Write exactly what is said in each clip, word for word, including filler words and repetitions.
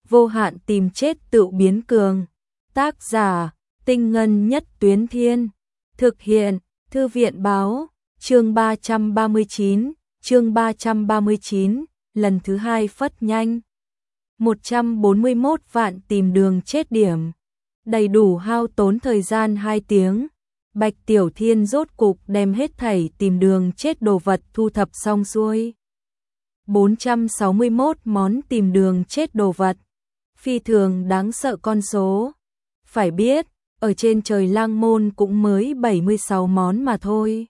vô hạn tìm chết tự biến cường. Tác giả, Tinh Ngân Nhất Tuyến Thiên. Thực hiện, Thư viện Báo, chương ba trăm ba mươi chín, chương ba trăm ba mươi chín, lần thứ hai phất nhanh. một trăm bốn mươi mốt vạn tìm đường chết điểm. Đầy đủ hao tốn thời gian hai tiếng. Bạch Tiểu Thiên rốt cục đem hết thảy tìm đường chết đồ vật thu thập xong xuôi. bốn trăm sáu mươi mốt món tìm đường chết đồ vật. Phi thường đáng sợ con số. Phải biết, ở trên trời Lang Môn cũng mới bảy mươi sáu món mà thôi.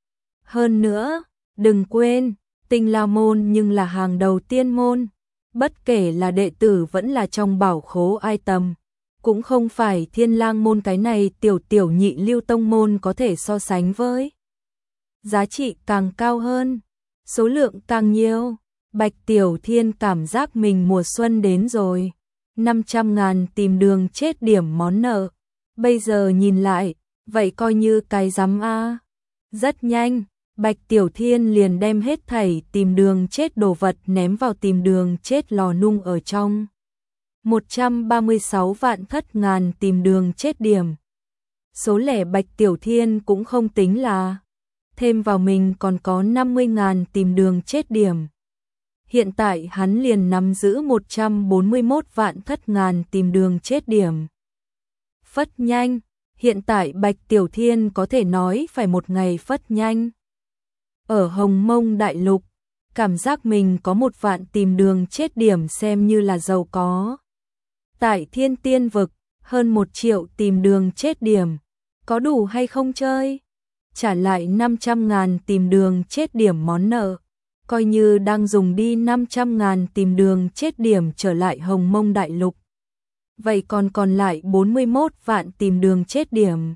Hơn nữa, đừng quên, Tinh La Môn nhưng là hàng đầu tiên môn. Bất kể là đệ tử vẫn là trong bảo khố ai tầm, cũng không phải Thiên Lang Môn cái này tiểu tiểu nhị lưu tông môn có thể so sánh với. Giá trị càng cao hơn, số lượng càng nhiều. Bạch Tiểu Thiên cảm giác mình mùa xuân đến rồi. năm trăm ngàn tìm đường chết điểm món nợ. Bây giờ nhìn lại, vậy coi như cái rắm a. Rất nhanh, Bạch Tiểu Thiên liền đem hết thảy tìm đường chết đồ vật ném vào tìm đường chết lò nung ở trong. một trăm ba mươi sáu vạn thất ngàn tìm đường chết điểm. Số lẻ Bạch Tiểu Thiên cũng không tính là. Thêm vào mình còn có năm mươi ngàn tìm đường chết điểm. Hiện tại hắn liền nắm giữ một trăm bốn mươi mốt vạn thất ngàn tìm đường chết điểm. Phất nhanh, hiện tại Bạch Tiểu Thiên có thể nói phải một ngày phất nhanh. Ở Hồng Mông Đại Lục, cảm giác mình có một vạn tìm đường chết điểm xem như là giàu có. Tại Thiên Tiên Vực, hơn một triệu tìm đường chết điểm, có đủ hay không chơi? Trả lại năm trăm ngàn tìm đường chết điểm món nợ, coi như đang dùng đi năm trăm ngàn tìm đường chết điểm trở lại Hồng Mông Đại Lục. Vậy còn còn lại bốn mươi mốt vạn tìm đường chết điểm.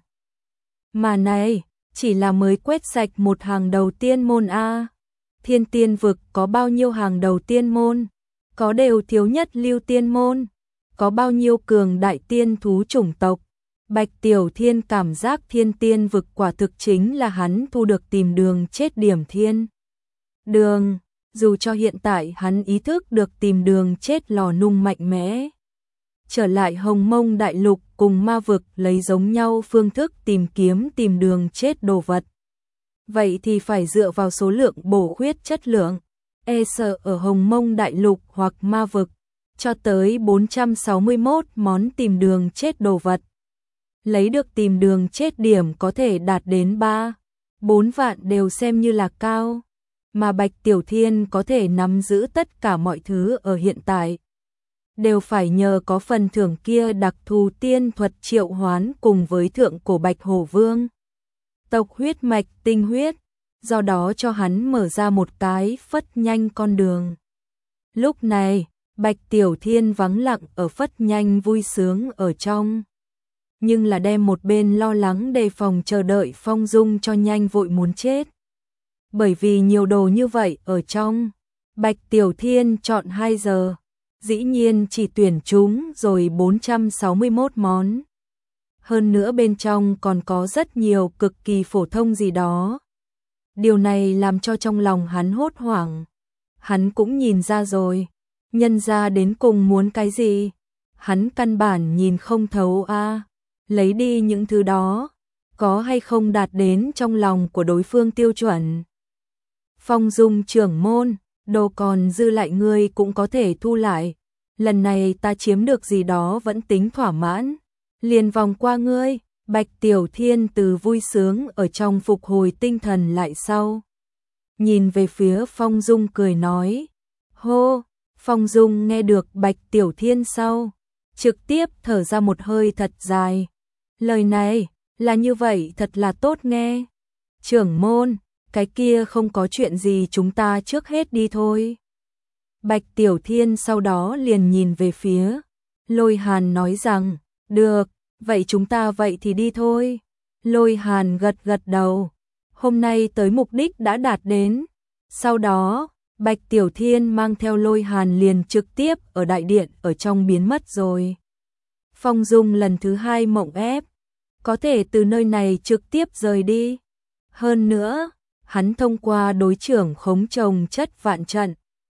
Mà này, chỉ là mới quét sạch một hàng đầu tiên môn A. Thiên Tiên Vực có bao nhiêu hàng đầu tiên môn? Có đều thiếu nhất lưu tiên môn? Có bao nhiêu cường đại tiên thú chủng tộc? Bạch Tiểu Thiên cảm giác Thiên Tiên Vực quả thực chính là hắn thu được tìm đường chết điểm thiên. Đường, dù cho hiện tại hắn ý thức được tìm đường chết lò nung mạnh mẽ. Trở lại Hồng Mông Đại Lục cùng ma vực lấy giống nhau phương thức tìm kiếm tìm đường chết đồ vật. Vậy thì phải dựa vào số lượng bổ khuyết chất lượng. E sợ ở Hồng Mông Đại Lục hoặc ma vực, cho tới bốn trăm sáu mươi mốt món tìm đường chết đồ vật. Lấy được tìm đường chết điểm có thể đạt đến ba, bốn vạn đều xem như là cao. Mà Bạch Tiểu Thiên có thể nắm giữ tất cả mọi thứ ở hiện tại. Đều phải nhờ có phần thưởng kia đặc thù tiên thuật triệu hoán cùng với thượng cổ Bạch Hổ Vương. Tộc huyết mạch tinh huyết, do đó cho hắn mở ra một cái phất nhanh con đường. Lúc này, Bạch Tiểu Thiên vắng lặng ở phất nhanh vui sướng ở trong. Nhưng là đem một bên lo lắng đề phòng chờ đợi Phong Dung cho nhanh vội muốn chết. Bởi vì nhiều đồ như vậy ở trong, Bạch Tiểu Thiên chọn hai giờ, dĩ nhiên chỉ tuyển chúng rồi bốn trăm sáu mươi mốt món. Hơn nữa bên trong còn có rất nhiều cực kỳ phổ thông gì đó. Điều này làm cho trong lòng hắn hốt hoảng. Hắn cũng nhìn ra rồi, nhân ra đến cùng muốn cái gì. Hắn căn bản nhìn không thấu a. Lấy đi những thứ đó, có hay không đạt đến trong lòng của đối phương tiêu chuẩn. Phong Dung trưởng môn, đồ còn dư lại ngươi cũng có thể thu lại. Lần này ta chiếm được gì đó vẫn tính thỏa mãn. Liền vòng qua ngươi, Bạch Tiểu Thiên từ vui sướng ở trong phục hồi tinh thần lại sau. Nhìn về phía Phong Dung cười nói. Hô, Phong Dung nghe được Bạch Tiểu Thiên sau, trực tiếp thở ra một hơi thật dài. Lời này, là như vậy thật là tốt nghe. Trưởng môn, cái kia không có chuyện gì chúng ta trước hết đi thôi. Bạch Tiểu Thiên sau đó liền nhìn về phía Lôi Hàn nói rằng, được, vậy chúng ta vậy thì đi thôi. Lôi Hàn gật gật đầu, hôm nay tới mục đích đã đạt đến. Sau đó, Bạch Tiểu Thiên mang theo Lôi Hàn liền trực tiếp ở đại điện ở trong biến mất rồi. Phong Dung lần thứ hai mộng ép, có thể từ nơi này trực tiếp rời đi. Hơn nữa, hắn thông qua đối trưởng khống trồng chất vạn trận,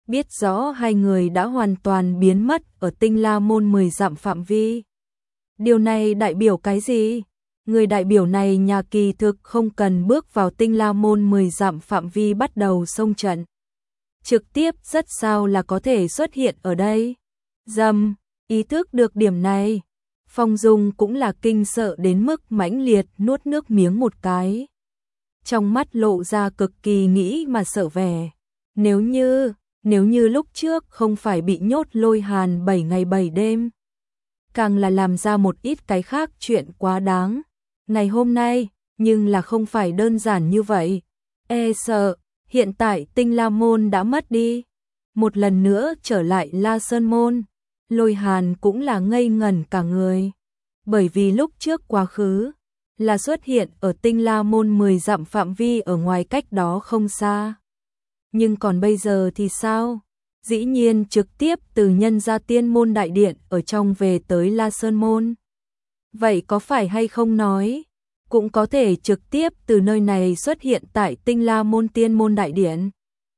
biết rõ hai người đã hoàn toàn biến mất ở Tinh La Môn mười dặm phạm vi. Điều này đại biểu cái gì? Người đại biểu này nhà kỳ thực không cần bước vào Tinh La Môn mười dặm phạm vi bắt đầu xông trận. Trực tiếp rất sao là có thể xuất hiện ở đây. Dầm, ý thức được điểm này. Phong Dung cũng là kinh sợ đến mức mãnh liệt nuốt nước miếng một cái. Trong mắt lộ ra cực kỳ nghĩ mà sợ vẻ. Nếu như, nếu như lúc trước không phải bị nhốt Lôi Hàn bảy ngày bảy đêm. Càng là làm ra một ít cái khác chuyện quá đáng. Ngày hôm nay, nhưng là không phải đơn giản như vậy. E sợ, hiện tại Tinh La Môn đã mất đi. Một lần nữa trở lại La Sơn Môn. Lôi Hàn cũng là ngây ngẩn cả người. Bởi vì lúc trước quá khứ, là xuất hiện ở Tinh La Môn mười dặm phạm vi ở ngoài cách đó không xa. Nhưng còn bây giờ thì sao? Dĩ nhiên trực tiếp từ Nhân Gia Tiên Môn đại điện ở trong về tới La Sơn Môn. Vậy có phải hay không nói, cũng có thể trực tiếp từ nơi này xuất hiện tại Tinh La Môn Tiên Môn đại điện.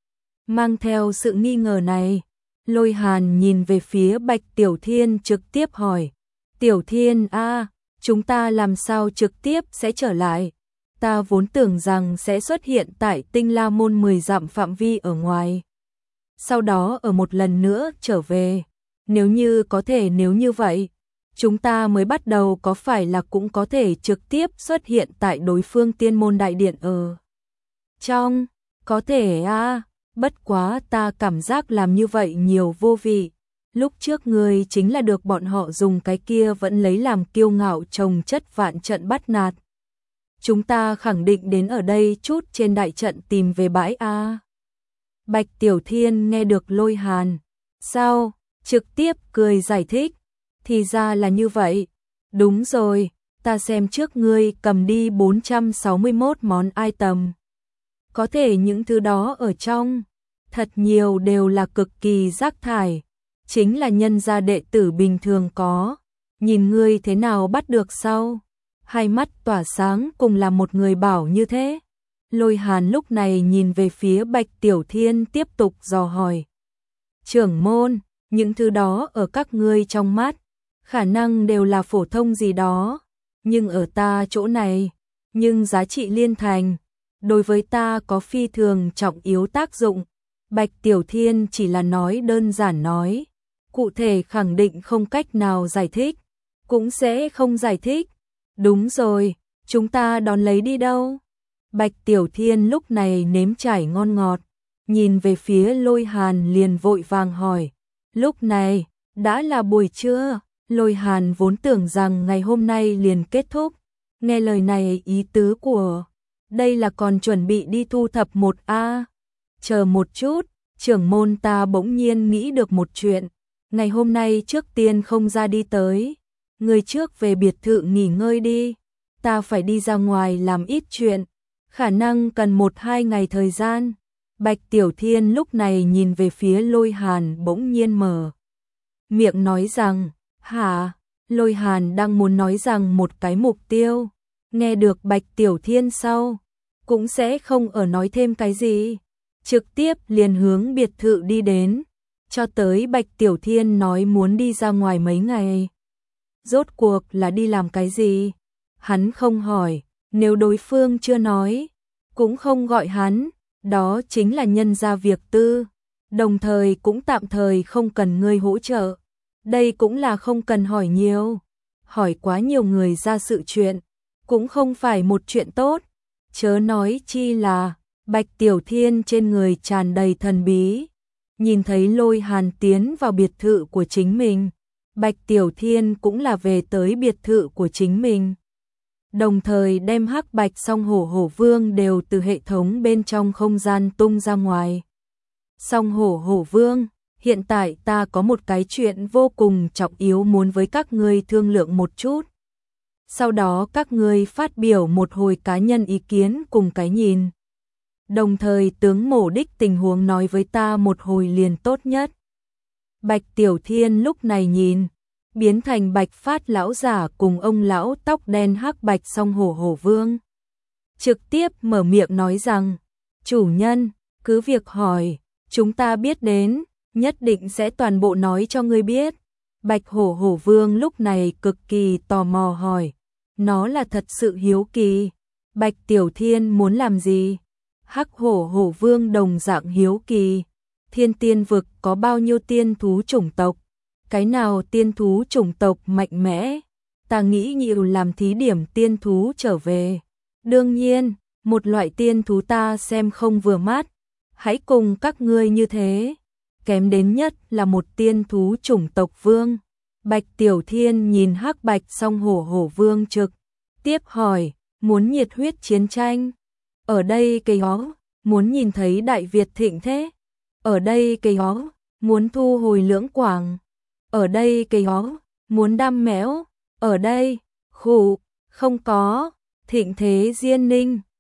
Mang theo sự nghi ngờ này, Lôi Hàn nhìn về phía Bạch Tiểu Thiên trực tiếp hỏi. Tiểu Thiên a, chúng ta làm sao trực tiếp sẽ trở lại? Ta vốn tưởng rằng sẽ xuất hiện tại Tinh La Môn mười dặm phạm vi ở ngoài. Sau đó ở một lần nữa trở về. Nếu như có thể nếu như vậy, chúng ta mới bắt đầu có phải là cũng có thể trực tiếp xuất hiện tại đối phương Tiên Môn đại điện ở trong? Có thể a, bất quá ta cảm giác làm như vậy nhiều vô vị. Lúc trước ngươi chính là được bọn họ dùng cái kia vẫn lấy làm kiêu ngạo trồng chất vạn trận bắt nạt. Chúng ta khẳng định đến ở đây chút trên đại trận tìm về bãi a. Bạch Tiểu Thiên nghe được Lôi Hàn, sao? Trực tiếp cười giải thích, thì ra là như vậy. Đúng rồi, ta xem trước ngươi cầm đi bốn trăm sáu mươi mốt món item. Có thể những thứ đó ở trong, thật nhiều đều là cực kỳ rác thải. Chính là nhân gia đệ tử bình thường có. Nhìn ngươi thế nào bắt được sau? Hai mắt tỏa sáng cùng là một người bảo như thế. Lôi Hàn lúc này nhìn về phía Bạch Tiểu Thiên tiếp tục dò hỏi. Trưởng môn, những thứ đó ở các ngươi trong mắt, khả năng đều là phổ thông gì đó. Nhưng ở ta chỗ này, nhưng giá trị liên thành, đối với ta có phi thường trọng yếu tác dụng. Bạch Tiểu Thiên chỉ là nói đơn giản nói. Cụ thể khẳng định không cách nào giải thích, cũng sẽ không giải thích. Đúng rồi, chúng ta đón lấy đi đâu? Bạch Tiểu Thiên lúc này nếm trải ngon ngọt, nhìn về phía Lôi Hàn liền vội vàng hỏi. Lúc này, đã là buổi trưa, Lôi Hàn vốn tưởng rằng ngày hôm nay liền kết thúc. Nghe lời này ý tứ của, đây là còn chuẩn bị đi thu thập một A. Chờ một chút, trưởng môn ta bỗng nhiên nghĩ được một chuyện. Ngày hôm nay trước tiên không ra đi tới, người trước về biệt thự nghỉ ngơi đi, ta phải đi ra ngoài làm ít chuyện, khả năng cần một hai ngày thời gian. Bạch Tiểu Thiên lúc này nhìn về phía Lôi Hàn bỗng nhiên mở miệng nói rằng, hả? Lôi Hàn đang muốn nói rằng một cái mục tiêu, nghe được Bạch Tiểu Thiên sau, cũng sẽ không ở nói thêm cái gì, trực tiếp liền hướng biệt thự đi đến. Cho tới Bạch Tiểu Thiên nói muốn đi ra ngoài mấy ngày. Rốt cuộc là đi làm cái gì? Hắn không hỏi, nếu đối phương chưa nói, cũng không gọi hắn, đó chính là nhân ra việc tư, đồng thời cũng tạm thời không cần ngươi hỗ trợ. Đây cũng là không cần hỏi nhiều, hỏi quá nhiều người ra sự chuyện, cũng không phải một chuyện tốt, chớ nói chi là Bạch Tiểu Thiên trên người tràn đầy thần bí. Nhìn thấy Lôi Hàn tiến vào biệt thự của chính mình, Bạch Tiểu Thiên cũng là về tới biệt thự của chính mình. Đồng thời đem Hắc Bạch Song Hổ Hổ Vương đều từ hệ thống bên trong không gian tung ra ngoài. Song Hổ Hổ Vương, hiện tại ta có một cái chuyện vô cùng trọng yếu muốn với các ngươi thương lượng một chút. Sau đó các ngươi phát biểu một hồi cá nhân ý kiến cùng cái nhìn. Đồng thời tướng Mộ Đích tình huống nói với ta một hồi liền tốt nhất. Bạch Tiểu Thiên lúc này nhìn, biến thành Bạch Phát lão giả cùng ông lão tóc đen Hắc Bạch Song Hổ Hổ Vương. Trực tiếp mở miệng nói rằng, chủ nhân, cứ việc hỏi, chúng ta biết đến. nhất định sẽ toàn bộ nói cho ngươi biết. Bạch Hổ Hổ Vương lúc này cực kỳ tò mò hỏi, nó là thật sự hiếu kỳ. Bạch Tiểu Thiên muốn làm gì? Hắc Hổ Hổ Vương đồng dạng hiếu kỳ. Thiên Tiên vực có bao nhiêu tiên thú chủng tộc? Cái nào tiên thú chủng tộc mạnh mẽ? Ta nghĩ nhiều làm thí điểm tiên thú trở về. Đương nhiên, một loại tiên thú ta xem không vừa mắt. Hãy cùng các ngươi như thế. Kém đến nhất là một tiên thú chủng tộc vương. Bạch Tiểu Thiên nhìn Hắc Bạch Song Hổ Hổ Vương trực tiếp hỏi, muốn nhiệt huyết chiến tranh? Ở đây cây ó, muốn nhìn thấy Đại Việt thịnh thế? Ở đây cây ó, muốn thu hồi Lưỡng Quảng? Ở đây cây ó, muốn đam mẽo? Ở đây, khụ, không có, thịnh thế Diên Ninh.